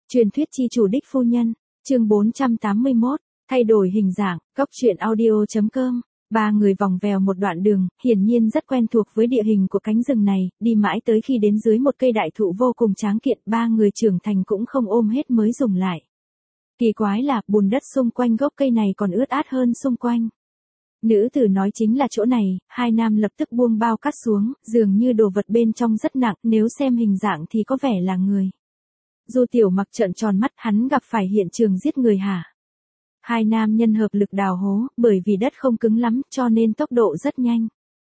Truyền thuyết chi chủ đích phu nhân, chương 481, thay đổi hình dạng, góc truyện audio.com. Ba người vòng vèo một đoạn đường, hiển nhiên rất quen thuộc với địa hình của cánh rừng này, đi mãi tới khi đến dưới một cây đại thụ vô cùng tráng kiện, ba người trưởng thành cũng không ôm hết mới dùng lại. Kỳ quái là, bùn đất xung quanh gốc cây này còn ướt át hơn xung quanh. Nữ tử nói chính là chỗ này, hai nam lập tức buông bao cát xuống, dường như đồ vật bên trong rất nặng, nếu xem hình dạng thì có vẻ là người. Du Tiểu Mặc trợn tròn mắt, hắn gặp phải hiện trường giết người hả? Hai nam nhân hợp lực đào hố, bởi vì đất không cứng lắm, cho nên tốc độ rất nhanh.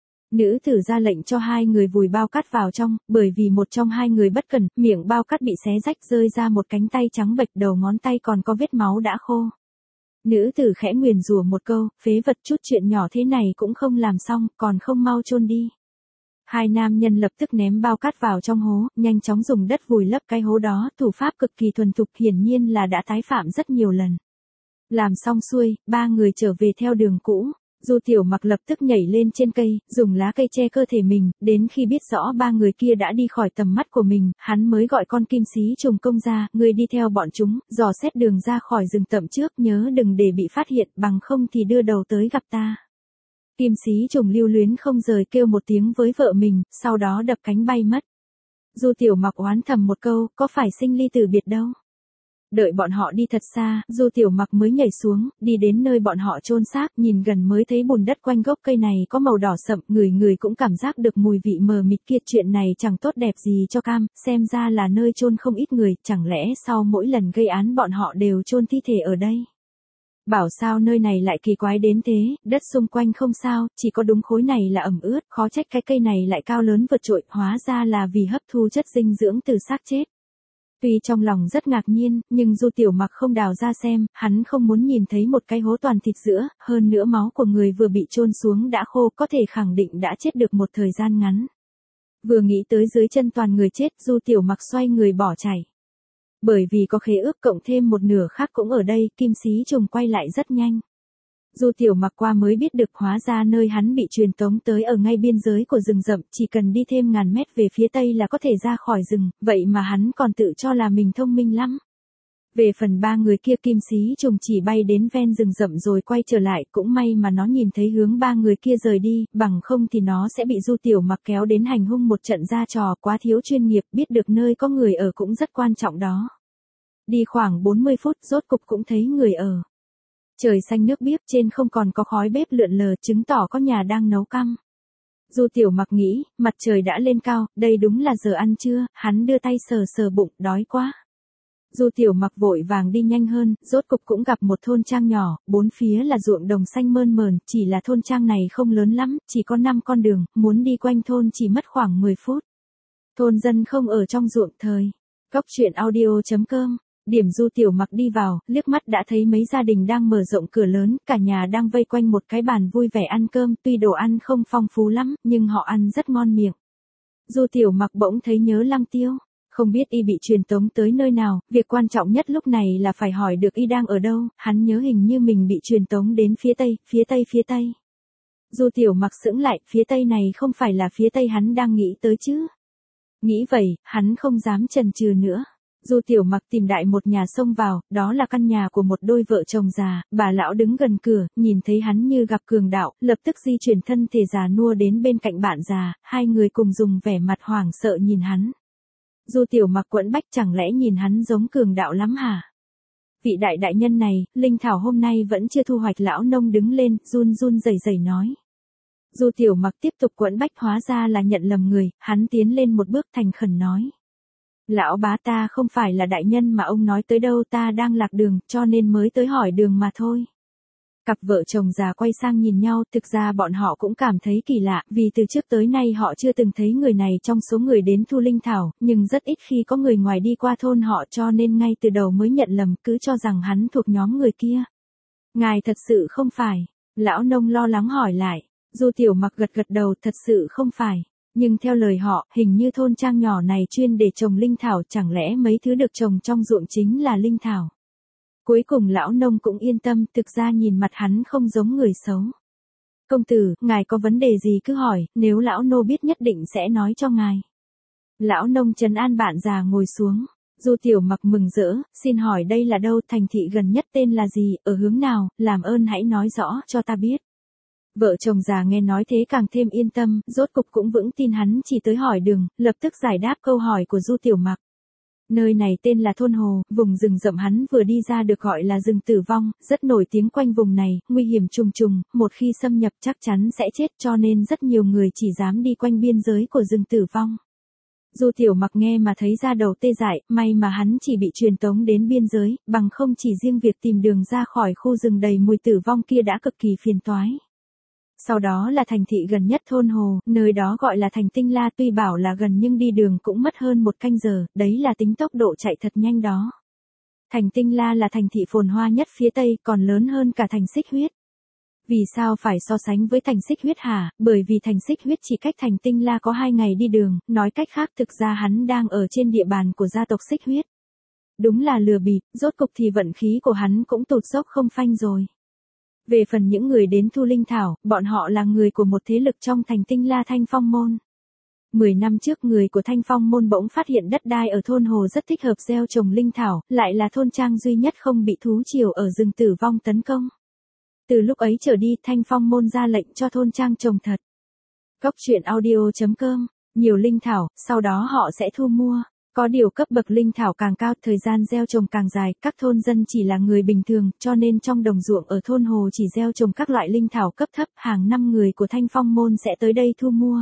Nữ tử ra lệnh cho hai người vùi bao cát vào trong, bởi vì một trong hai người bất cẩn, miệng bao cát bị xé rách rơi ra một cánh tay trắng bệch, đầu ngón tay còn có vết máu đã khô. Nữ tử khẽ nguyền rủa một câu, phế vật, chút chuyện nhỏ thế này cũng không làm xong, còn không mau chôn đi. Hai nam nhân lập tức ném bao cát vào trong hố, nhanh chóng dùng đất vùi lấp cái hố đó, thủ pháp cực kỳ thuần thục, hiển nhiên là đã tái phạm rất nhiều lần. Làm xong xuôi, ba người trở về theo đường cũ. Du Tiểu Mặc lập tức nhảy lên trên cây, dùng lá cây che cơ thể mình, đến khi biết rõ ba người kia đã đi khỏi tầm mắt của mình, hắn mới gọi con kim xí trùng công ra, ngươi đi theo bọn chúng, dò xét đường ra khỏi rừng tậm trước, nhớ đừng để bị phát hiện, bằng không thì đưa đầu tới gặp ta. Kim xí trùng lưu luyến không rời kêu một tiếng với vợ mình, sau đó đập cánh bay mất. Du Tiểu Mặc oán thầm một câu, có phải sinh ly tử biệt đâu. Đợi bọn họ đi thật xa, Du Tiểu Mặc mới nhảy xuống, đi đến nơi bọn họ chôn xác, nhìn gần mới thấy bùn đất quanh gốc cây này có màu đỏ sậm, người cũng cảm giác được mùi vị mờ mịt kia, chuyện này chẳng tốt đẹp gì cho cam, xem ra là nơi chôn không ít người, chẳng lẽ sau mỗi lần gây án bọn họ đều chôn thi thể ở đây. Bảo sao nơi này lại kỳ quái đến thế, đất xung quanh không sao, chỉ có đúng khối này là ẩm ướt, khó trách cái cây này lại cao lớn vượt trội, hóa ra là vì hấp thu chất dinh dưỡng từ xác chết. Tuy trong lòng rất ngạc nhiên, nhưng Du Tiểu Mặc không đào ra xem, hắn không muốn nhìn thấy một cái hố toàn thịt giữa, hơn nữa máu của người vừa bị chôn xuống đã khô, có thể khẳng định đã chết được một thời gian ngắn. Vừa nghĩ tới dưới chân toàn người chết, Du Tiểu Mặc xoay người bỏ chạy. Bởi vì có khế ước cộng thêm một nửa khác cũng ở đây, kim xí trùng quay lại rất nhanh. Du Tiểu Mặc qua mới biết được, hóa ra nơi hắn bị truyền tống tới ở ngay biên giới của rừng rậm, chỉ cần đi thêm ngàn mét về phía tây là có thể ra khỏi rừng, vậy mà hắn còn tự cho là mình thông minh lắm. Về phần ba người kia, kim xí trùng chỉ bay đến ven rừng rậm rồi quay trở lại, cũng may mà nó nhìn thấy hướng ba người kia rời đi, bằng không thì nó sẽ bị Du Tiểu Mặc kéo đến hành hung một trận ra trò, quá thiếu chuyên nghiệp, biết được nơi có người ở cũng rất quan trọng đó. Đi khoảng 40 phút, rốt cục cũng thấy người ở. Trời xanh nước biếc, trên không còn có khói bếp lượn lờ, chứng tỏ có nhà đang nấu căng. Du Tiểu Mặc nghĩ, mặt trời đã lên cao, đây đúng là giờ ăn trưa, hắn đưa tay sờ sờ bụng, đói quá. Du Tiểu Mặc vội vàng đi nhanh hơn, rốt cục cũng gặp một thôn trang nhỏ, bốn phía là ruộng đồng xanh mơn mởn, chỉ là thôn trang này không lớn lắm, chỉ có 5 con đường, muốn đi quanh thôn chỉ mất khoảng 10 phút. Thôn dân không ở trong ruộng thời. Góc truyện audio.com. Điểm Du Tiểu Mặc đi vào, liếc mắt đã thấy mấy gia đình đang mở rộng cửa lớn, cả nhà đang vây quanh một cái bàn vui vẻ ăn cơm, tuy đồ ăn không phong phú lắm, nhưng họ ăn rất ngon miệng. Du Tiểu Mặc bỗng thấy nhớ Lăng Tiêu, không biết y bị truyền tống tới nơi nào, việc quan trọng nhất lúc này là phải hỏi được y đang ở đâu, hắn nhớ hình như mình bị truyền tống đến phía tây. Du Tiểu Mặc sững lại, phía tây này không phải là phía tây hắn đang nghĩ tới chứ. Nghĩ vậy, hắn không dám chần chừ nữa. Du Tiểu Mặc tìm đại một nhà xông vào, đó là căn nhà của một đôi vợ chồng già, bà lão đứng gần cửa, nhìn thấy hắn như gặp cường đạo, lập tức di chuyển thân thể già nua đến bên cạnh bạn già, hai người cùng dùng vẻ mặt hoảng sợ nhìn hắn. Du Tiểu Mặc quẫn bách, chẳng lẽ nhìn hắn giống cường đạo lắm hả? Vị đại nhân này, linh thảo hôm nay vẫn chưa thu hoạch, lão nông đứng lên, run rẩy nói. Du Tiểu Mặc tiếp tục quẫn bách, hóa ra là nhận lầm người, hắn tiến lên một bước thành khẩn nói. Lão bá, ta không phải là đại nhân mà ông nói tới đâu, ta đang lạc đường, cho nên mới tới hỏi đường mà thôi. Cặp vợ chồng già quay sang nhìn nhau, thực ra bọn họ cũng cảm thấy kỳ lạ, vì từ trước tới nay họ chưa từng thấy người này trong số người đến thu linh thảo, nhưng rất ít khi có người ngoài đi qua thôn họ, cho nên ngay từ đầu mới nhận lầm, cứ cho rằng hắn thuộc nhóm người kia. Ngài thật sự không phải? Lão nông lo lắng hỏi lại. Du Tiểu Mặc gật đầu, thật sự không phải. Nhưng theo lời họ, hình như thôn trang nhỏ này chuyên để trồng linh thảo, chẳng lẽ mấy thứ được trồng trong ruộng chính là linh thảo. Cuối cùng lão nông cũng yên tâm, thực ra nhìn mặt hắn không giống người xấu. Công tử, ngài có vấn đề gì cứ hỏi, nếu lão nô biết nhất định sẽ nói cho ngài. Lão nông trấn an bạn già ngồi xuống. Du Tiểu Mặc mừng rỡ, xin hỏi đây là đâu, thành thị gần nhất tên là gì, ở hướng nào, làm ơn hãy nói rõ cho ta biết. Vợ chồng già nghe nói thế càng thêm yên tâm, rốt cục cũng vững tin hắn chỉ tới hỏi đường, lập tức giải đáp câu hỏi của Du Tiểu Mặc. Nơi này tên là Thôn Hồ, vùng rừng rậm hắn vừa đi ra được gọi là rừng Tử Vong, rất nổi tiếng quanh vùng này, nguy hiểm trùng trùng, một khi xâm nhập chắc chắn sẽ chết cho nên rất nhiều người chỉ dám đi quanh biên giới của rừng Tử Vong. Du Tiểu Mặc nghe mà thấy da đầu tê dại, may mà hắn chỉ bị truyền tống đến biên giới, bằng không chỉ riêng việc tìm đường ra khỏi khu rừng đầy mùi tử vong kia đã cực kỳ phiền toái. Sau đó là thành thị gần nhất Thôn Hồ, nơi đó gọi là thành Tinh La, tuy bảo là gần nhưng đi đường cũng mất hơn 1 canh giờ, đấy là tính tốc độ chạy thật nhanh đó. Thành Tinh La là thành thị phồn hoa nhất phía Tây, còn lớn hơn cả thành Xích Huyết. Vì sao phải so sánh với thành Xích Huyết hả? Bởi vì thành Xích Huyết chỉ cách thành Tinh La có 2 ngày đi đường, nói cách khác thực ra hắn đang ở trên địa bàn của gia tộc Xích Huyết. Đúng là lừa bịp, rốt cục thì vận khí của hắn cũng tụt dốc không phanh rồi. Về phần những người đến thu linh thảo, bọn họ là người của một thế lực trong thành Tinh La Thanh Phong Môn. 10 năm trước người của Thanh Phong Môn bỗng phát hiện đất đai ở Thôn Hồ rất thích hợp gieo trồng linh thảo, lại là thôn trang duy nhất không bị thú triều ở rừng Tử Vong tấn công. Từ lúc ấy trở đi Thanh Phong Môn ra lệnh cho thôn trang trồng thật. Cốc truyện audio.com, nhiều linh thảo, sau đó họ sẽ thu mua. Có điều cấp bậc linh thảo càng cao, thời gian gieo trồng càng dài, các thôn dân chỉ là người bình thường, cho nên trong đồng ruộng ở Thôn Hồ chỉ gieo trồng các loại linh thảo cấp thấp, hàng năm người của Thanh Phong Môn sẽ tới đây thu mua.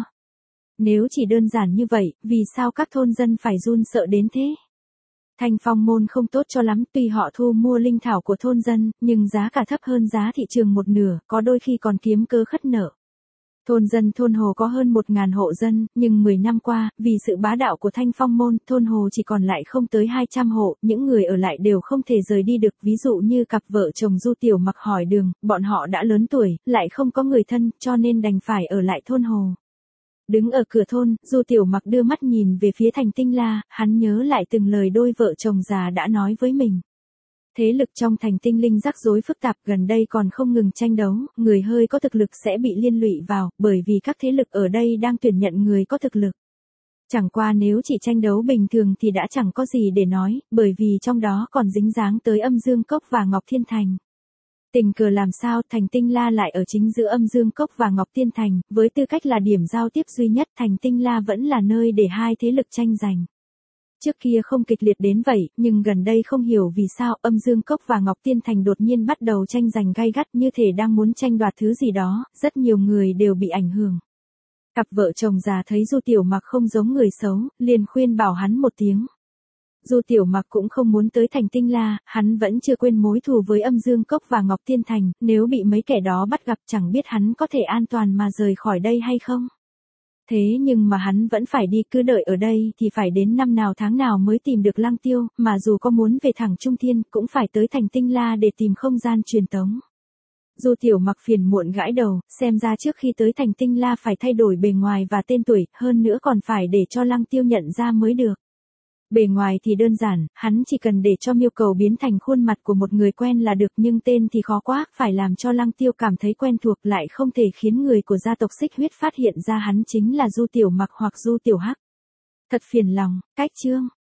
Nếu chỉ đơn giản như vậy, vì sao các thôn dân phải run sợ đến thế? Thanh Phong Môn không tốt cho lắm, tuy họ thu mua linh thảo của thôn dân, nhưng giá cả thấp hơn giá thị trường 1/2, có đôi khi còn kiếm cớ khất nợ. Thôn dân Thôn Hồ có hơn 1000 hộ dân, nhưng 10 năm qua, vì sự bá đạo của Thanh Phong Môn, Thôn Hồ chỉ còn lại không tới 200 hộ, những người ở lại đều không thể rời đi được, ví dụ như cặp vợ chồng Du Tiểu Mặc hỏi đường, bọn họ đã lớn tuổi, lại không có người thân, cho nên đành phải ở lại Thôn Hồ. Đứng ở cửa thôn, Du Tiểu Mặc đưa mắt nhìn về phía thành Tinh La, hắn nhớ lại từng lời đôi vợ chồng già đã nói với mình. Thế lực trong thành Tinh Linh rắc rối phức tạp, gần đây còn không ngừng tranh đấu, người hơi có thực lực sẽ bị liên lụy vào, bởi vì các thế lực ở đây đang tuyển nhận người có thực lực. Chẳng qua nếu chỉ tranh đấu bình thường thì đã chẳng có gì để nói, bởi vì trong đó còn dính dáng tới Âm Dương Cốc và Ngọc Thiên Thành. Tình cờ làm sao thành Tinh La lại ở chính giữa Âm Dương Cốc và Ngọc Thiên Thành, với tư cách là điểm giao tiếp duy nhất, thành Tinh La vẫn là nơi để hai thế lực tranh giành. Trước kia không kịch liệt đến vậy, nhưng gần đây không hiểu vì sao Âm Dương Cốc và Ngọc Thiên Thành đột nhiên bắt đầu tranh giành gay gắt, như thể đang muốn tranh đoạt thứ gì đó, rất nhiều người đều bị ảnh hưởng. Cặp vợ chồng già thấy Du Tiểu Mặc không giống người xấu, liền khuyên bảo hắn một tiếng. Du Tiểu Mặc cũng không muốn tới thành Tinh La, hắn vẫn chưa quên mối thù với Âm Dương Cốc và Ngọc Thiên Thành, nếu bị mấy kẻ đó bắt gặp chẳng biết hắn có thể an toàn mà rời khỏi đây hay không. Thế nhưng mà hắn vẫn phải đi, cứ đợi ở đây thì phải đến năm nào tháng nào mới tìm được Lăng Tiêu, mà dù có muốn về thẳng Trung Thiên cũng phải tới thành Tinh La để tìm không gian truyền tống. Du Tiểu Mặc phiền muộn gãi đầu, xem ra trước khi tới thành Tinh La phải thay đổi bề ngoài và tên tuổi, hơn nữa còn phải để cho Lăng Tiêu nhận ra mới được. Bề ngoài thì đơn giản, hắn chỉ cần để cho Miêu Cầu biến thành khuôn mặt của một người quen là được, nhưng tên thì khó quá, phải làm cho Lăng Tiêu cảm thấy quen thuộc, lại không thể khiến người của gia tộc Xích Huyết phát hiện ra hắn chính là Du Tiểu Mặc hoặc Du Tiểu Hắc. Thật phiền lòng, cách chương.